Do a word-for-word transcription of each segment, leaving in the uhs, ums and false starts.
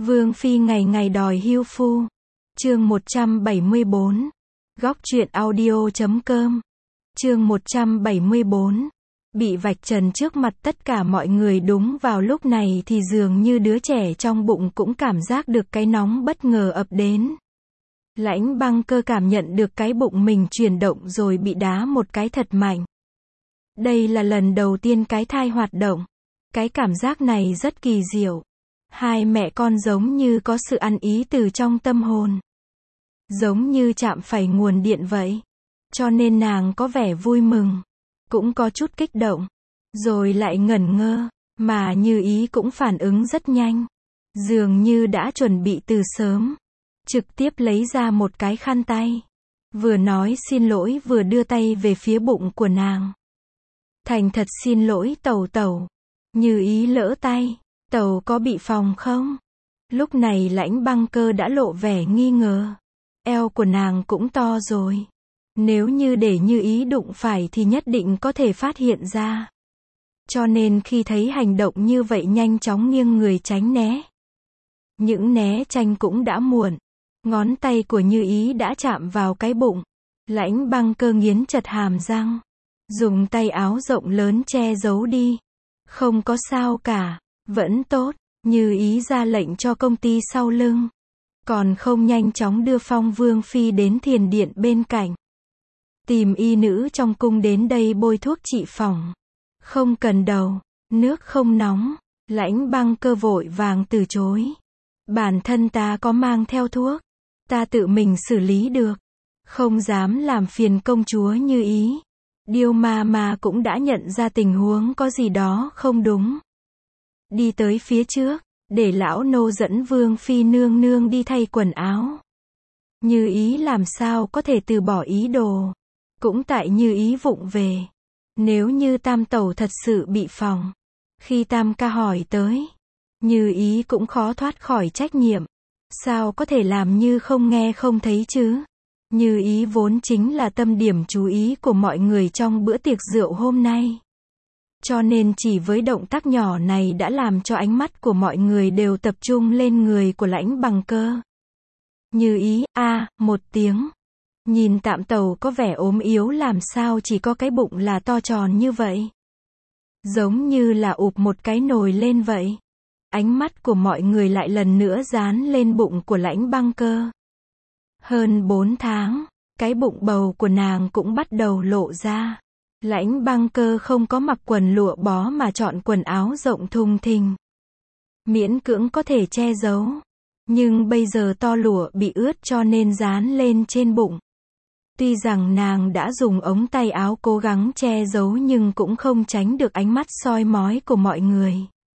Vương phi ngày ngày đòi hưu phu. Chương một trăm bảy mươi bốn. Góc truyện audio chấm com. Chương một trăm bảy mươi bốn. Bị vạch trần trước mặt tất cả mọi người. Đúng vào lúc này thì dường như đứa trẻ trong bụng cũng cảm giác được cái nóng bất ngờ ập đến. Lãnh Băng Cơ cảm nhận được cái bụng mình chuyển động rồi bị đá một cái thật mạnh. Đây là lần đầu tiên cái thai hoạt động. Cái cảm giác này rất kỳ diệu. Hai mẹ con giống như có sự ăn ý từ trong tâm hồn. Giống như chạm phải nguồn điện vậy. Cho nên nàng có vẻ vui mừng. Cũng có chút kích động. Rồi lại ngẩn ngơ. Mà Như Ý cũng phản ứng rất nhanh. Dường như đã chuẩn bị từ sớm. Trực tiếp lấy ra một cái khăn tay. Vừa nói xin lỗi vừa đưa tay về phía bụng của nàng. Thành thật xin lỗi tẩu tẩu. Như Ý lỡ tay. Tẩu có bị phòng không? Lúc này Lãnh Băng Cơ đã lộ vẻ nghi ngờ. Eo của nàng cũng to rồi. Nếu như để Như Ý đụng phải thì nhất định có thể phát hiện ra. Cho nên khi thấy hành động như vậy nhanh chóng nghiêng người tránh né. Những né tránh cũng đã muộn. Ngón tay của Như Ý đã chạm vào cái bụng. Lãnh Băng Cơ nghiến chặt hàm răng. Dùng tay áo rộng lớn che giấu đi. Không có sao cả. Vẫn tốt. Như Ý ra lệnh cho công ty sau lưng. Còn không nhanh chóng đưa Phong Vương Phi đến thiền điện bên cạnh. Tìm y nữ trong cung đến đây bôi thuốc trị phỏng. Không cần đầu. Nước không nóng. Lãnh Băng Cơ vội vàng từ chối. Bản thân ta có mang theo thuốc. Ta tự mình xử lý được. Không dám làm phiền công chúa Như Ý. Điêu ma ma cũng đã nhận ra tình huống có gì đó không đúng. Đi tới phía trước, để lão nô dẫn Vương Phi nương nương đi thay quần áo. Như Ý làm sao có thể từ bỏ ý đồ. Cũng tại Như Ý vụng về. Nếu như tam tẩu thật sự bị phòng. Khi tam ca hỏi tới. Như Ý cũng khó thoát khỏi trách nhiệm. Sao có thể làm như không nghe không thấy chứ? Như Ý vốn chính là tâm điểm chú ý của mọi người trong bữa tiệc rượu hôm nay. Cho nên chỉ với động tác nhỏ này đã làm cho ánh mắt của mọi người đều tập trung lên người của Lãnh Băng Cơ. Như Ý, a à, một tiếng. Nhìn tạm tẩu có vẻ ốm yếu làm sao chỉ có cái bụng là to tròn như vậy. Giống như là ụp một cái nồi lên vậy. Ánh mắt của mọi người lại lần nữa dán lên bụng của Lãnh Băng Cơ. Hơn bốn tháng, cái bụng bầu của nàng cũng bắt đầu lộ ra. Lãnh Băng Cơ không có mặc quần lụa bó mà chọn quần áo rộng thùng thình. Miễn cưỡng có thể che giấu. Nhưng bây giờ to lụa bị ướt cho nên dán lên trên bụng. Tuy rằng nàng đã dùng ống tay áo cố gắng che giấu nhưng cũng không tránh được ánh mắt soi mói của mọi người.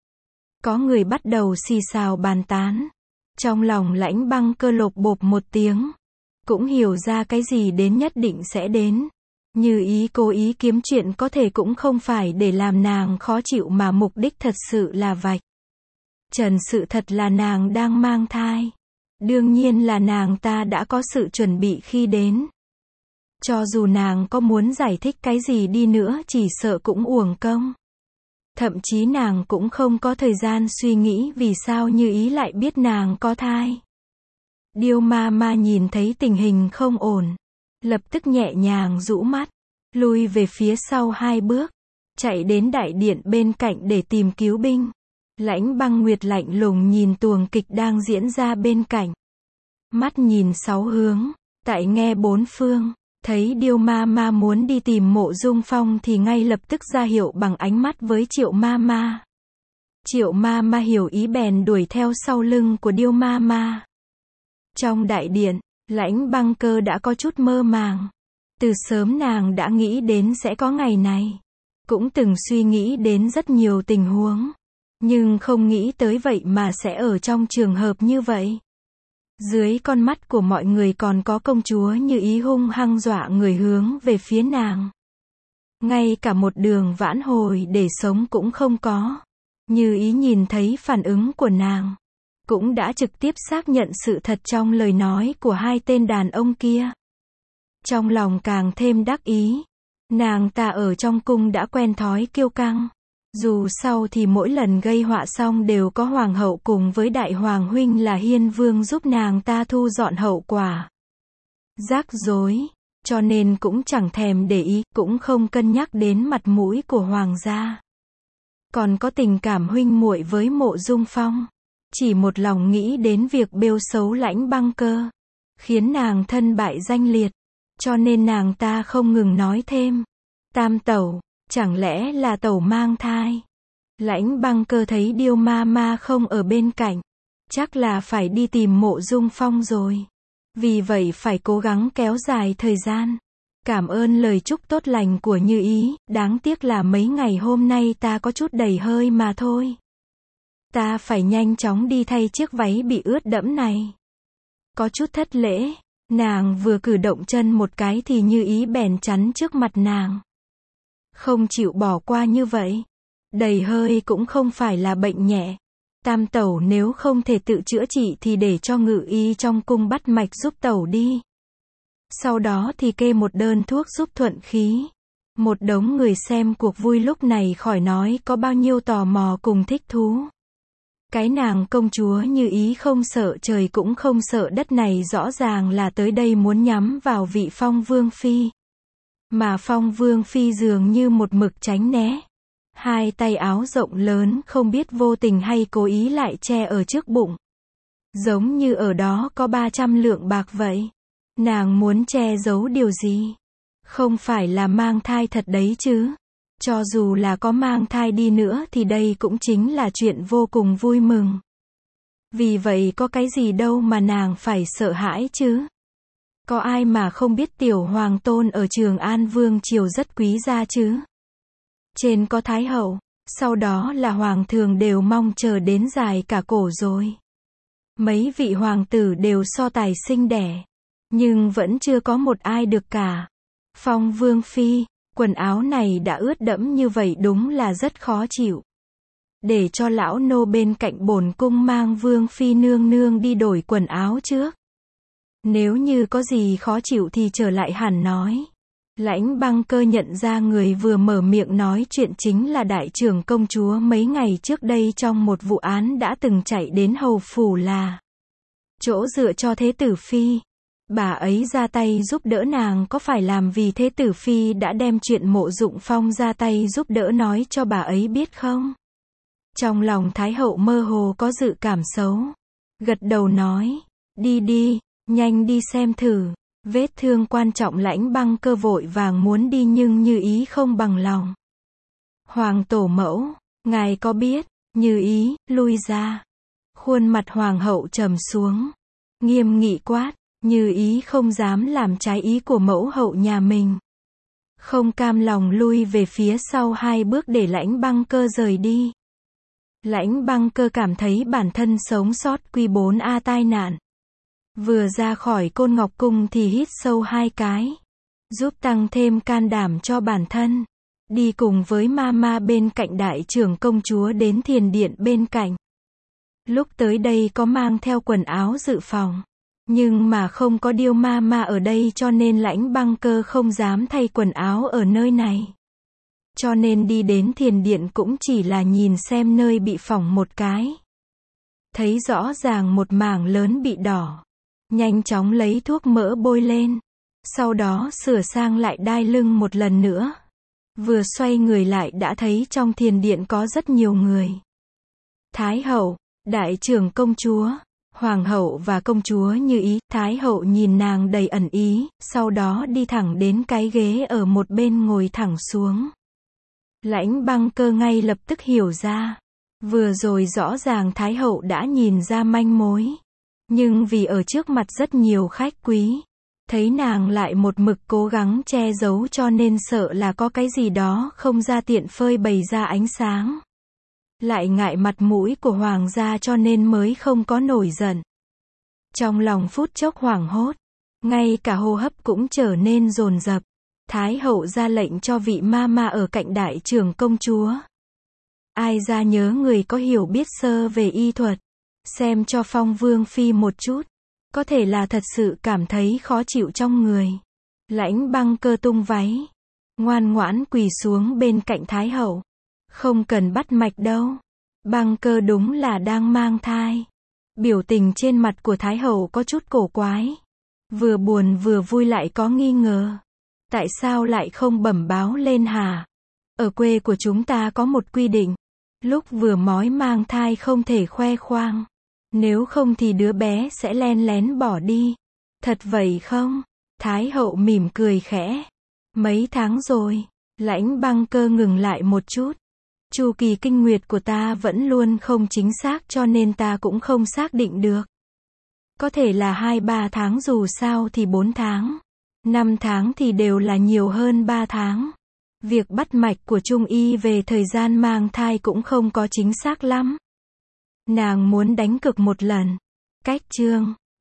Có người bắt đầu xì xào bàn tán. Trong lòng Lãnh Băng Cơ lộp bộp một tiếng. Cũng hiểu ra cái gì đến nhất định sẽ đến. Như Ý cố ý kiếm chuyện có thể cũng không phải để làm nàng khó chịu mà mục đích thật sự là vạch trần sự thật là nàng đang mang thai. Đương nhiên là nàng ta đã có sự chuẩn bị khi đến. Cho dù nàng có muốn giải thích cái gì đi nữa chỉ sợ cũng uổng công. Thậm chí nàng cũng không có thời gian suy nghĩ vì sao Như Ý lại biết nàng có thai. Điêu ma ma nhìn thấy tình hình không ổn. Lập tức nhẹ nhàng rũ mắt. Lui về phía sau hai bước. Chạy đến đại điện bên cạnh để tìm cứu binh. Lãnh Băng Nguyệt lạnh lùng nhìn tuồng kịch đang diễn ra bên cạnh. Mắt nhìn sáu hướng. Tại nghe bốn phương. Thấy Điêu ma ma muốn đi tìm Mộ Dung Phong thì ngay lập tức ra hiệu bằng ánh mắt với Triệu ma ma. Triệu ma ma hiểu ý bèn đuổi theo sau lưng của Điêu ma ma. Trong đại điện, Lãnh Băng Cơ đã có chút mơ màng. Từ sớm nàng đã nghĩ đến sẽ có ngày này. Cũng từng suy nghĩ đến rất nhiều tình huống. Nhưng không nghĩ tới vậy mà sẽ ở trong trường hợp như vậy. Dưới con mắt của mọi người còn có công chúa Như Ý hung hăng dọa người hướng về phía nàng. Ngay cả một đường vãn hồi để sống cũng không có. Như Ý nhìn thấy phản ứng của nàng. Cũng đã trực tiếp xác nhận sự thật trong lời nói của hai tên đàn ông kia. Trong lòng càng thêm đắc ý. Nàng ta ở trong cung đã quen thói kiêu căng. Dù sau thì mỗi lần gây họa xong đều có hoàng hậu cùng với đại hoàng huynh là Hiên Vương giúp nàng ta thu dọn hậu quả. Rắc rối, cho nên cũng chẳng thèm để ý, cũng không cân nhắc đến mặt mũi của hoàng gia. Còn có tình cảm huynh muội với Mộ Dung Phong, chỉ một lòng nghĩ đến việc bêu xấu Lãnh Băng Cơ, khiến nàng thân bại danh liệt, cho nên nàng ta không ngừng nói thêm. Tam tẩu, chẳng lẽ là tẩu mang thai? Lãnh Băng Cơ thấy Điêu ma ma không ở bên cạnh, chắc là phải đi tìm Mộ Dung Phong rồi. Vì vậy phải cố gắng kéo dài thời gian. Cảm ơn lời chúc tốt lành của Như Ý, đáng tiếc là mấy ngày hôm nay ta có chút đầy hơi mà thôi. Ta phải nhanh chóng đi thay chiếc váy bị ướt đẫm này. Có chút thất lễ, nàng vừa cử động chân một cái thì Như Ý bèn chắn trước mặt nàng. Không chịu bỏ qua như vậy. Đầy hơi cũng không phải là bệnh nhẹ. Tam tẩu nếu không thể tự chữa trị thì để cho ngự y trong cung bắt mạch giúp tẩu đi. Sau đó thì kê một đơn thuốc giúp thuận khí. Một đống người xem cuộc vui lúc này khỏi nói có bao nhiêu tò mò cùng thích thú. Cái nàng công chúa Như Ý không sợ trời cũng không sợ đất này rõ ràng là tới đây muốn nhắm vào vị Phong Vương Phi. Mà Phong Vương Phi dường như một mực tránh né. Hai tay áo rộng lớn không biết vô tình hay cố ý lại che ở trước bụng. Giống như ở đó có ba trăm lượng bạc vậy. Nàng muốn che giấu điều gì? Không phải là mang thai thật đấy chứ? Cho dù là có mang thai đi nữa thì đây cũng chính là chuyện vô cùng vui mừng. Vì vậy có cái gì đâu mà nàng phải sợ hãi chứ? Có ai mà không biết tiểu hoàng tôn ở Trường An Vương triều rất quý gia chứ? Trên có Thái hậu, sau đó là hoàng thường đều mong chờ đến dài cả cổ rồi. Mấy vị hoàng tử đều so tài sinh đẻ, nhưng vẫn chưa có một ai được cả. Phong Vương Phi, quần áo này đã ướt đẫm như vậy đúng là rất khó chịu. Để cho lão nô bên cạnh bổn cung mang Vương Phi nương nương đi đổi quần áo trước. Nếu như có gì khó chịu thì trở lại hẳn nói. Lãnh Băng Cơ nhận ra người vừa mở miệng nói chuyện chính là đại trưởng công chúa mấy ngày trước đây trong một vụ án đã từng chạy đến hầu phủ là chỗ dựa cho Thế tử Phi. Bà ấy ra tay giúp đỡ nàng có phải làm vì Thế tử Phi đã đem chuyện Mộ Dụng Phong ra tay giúp đỡ nói cho bà ấy biết không? Trong lòng Thái hậu mơ hồ có dự cảm xấu. Gật đầu nói, đi đi, nhanh đi xem thử. Vết thương quan trọng. Lãnh Băng Cơ vội vàng muốn đi nhưng Như Ý không bằng lòng. Hoàng tổ mẫu, ngài có biết? Như Ý, lui ra. Khuôn mặt hoàng hậu trầm xuống, nghiêm nghị quát. Như Ý không dám làm trái ý của mẫu hậu nhà mình. Không cam lòng lui về phía sau hai bước để Lãnh Băng Cơ rời đi. Lãnh Băng Cơ cảm thấy bản thân sống sót quy bốn a tai nạn. Vừa ra khỏi Côn Ngọc Cung thì hít sâu hai cái, giúp tăng thêm can đảm cho bản thân. Đi cùng với Mama bên cạnh đại trưởng công chúa đến thiền điện bên cạnh. Lúc tới đây có mang theo quần áo dự phòng, nhưng mà không có Điêu Mama ở đây cho nên Lãnh Băng Cơ không dám thay quần áo ở nơi này. Cho nên đi đến thiền điện cũng chỉ là nhìn xem nơi bị phỏng một cái. Thấy rõ ràng một mảng lớn bị đỏ. Nhanh chóng lấy thuốc mỡ bôi lên. Sau đó sửa sang lại đai lưng một lần nữa. Vừa xoay người lại đã thấy trong thiền điện có rất nhiều người. Thái hậu, đại trưởng công chúa, hoàng hậu và công chúa Như Ý. Thái hậu nhìn nàng đầy ẩn ý, sau đó đi thẳng đến cái ghế ở một bên ngồi thẳng xuống. Lãnh Băng Cơ ngay lập tức hiểu ra. Vừa rồi rõ ràng Thái hậu đã nhìn ra manh mối. Nhưng vì ở trước mặt rất nhiều khách quý, thấy nàng lại một mực cố gắng che giấu cho nên sợ là có cái gì đó không ra tiện phơi bày ra ánh sáng. Lại ngại mặt mũi của hoàng gia cho nên mới không có nổi giận. Trong lòng phút chốc hoảng hốt, ngay cả hô hấp cũng trở nên dồn dập. Thái hậu ra lệnh cho vị Mama ở cạnh đại trưởng công chúa. Ai ra nhớ người có hiểu biết sơ về y thuật. Xem cho Phong Vương Phi một chút. Có thể là thật sự cảm thấy khó chịu trong người. Lãnh Băng Cơ tung váy, ngoan ngoãn quỳ xuống bên cạnh Thái hậu. Không cần bắt mạch đâu. Băng cơ đúng là đang mang thai. Biểu tình trên mặt của Thái hậu có chút cổ quái. Vừa buồn vừa vui lại có nghi ngờ. Tại sao lại không bẩm báo lên hả? Ở quê của chúng ta có một quy định. Lúc vừa mói mang thai không thể khoe khoang. Nếu không thì đứa bé sẽ len lén bỏ đi. Thật vậy không? Thái hậu mỉm cười khẽ. Mấy tháng rồi. Lãnh Băng Cơ ngừng lại một chút. Chu kỳ kinh nguyệt của ta vẫn luôn không chính xác cho nên ta cũng không xác định được. Có thể là hai ba tháng, dù sao thì bốn tháng. năm tháng thì đều là nhiều hơn ba tháng. Việc bắt mạch của Trung y về thời gian mang thai cũng không có chính xác lắm. Nàng muốn đánh cược một lần. Cách chương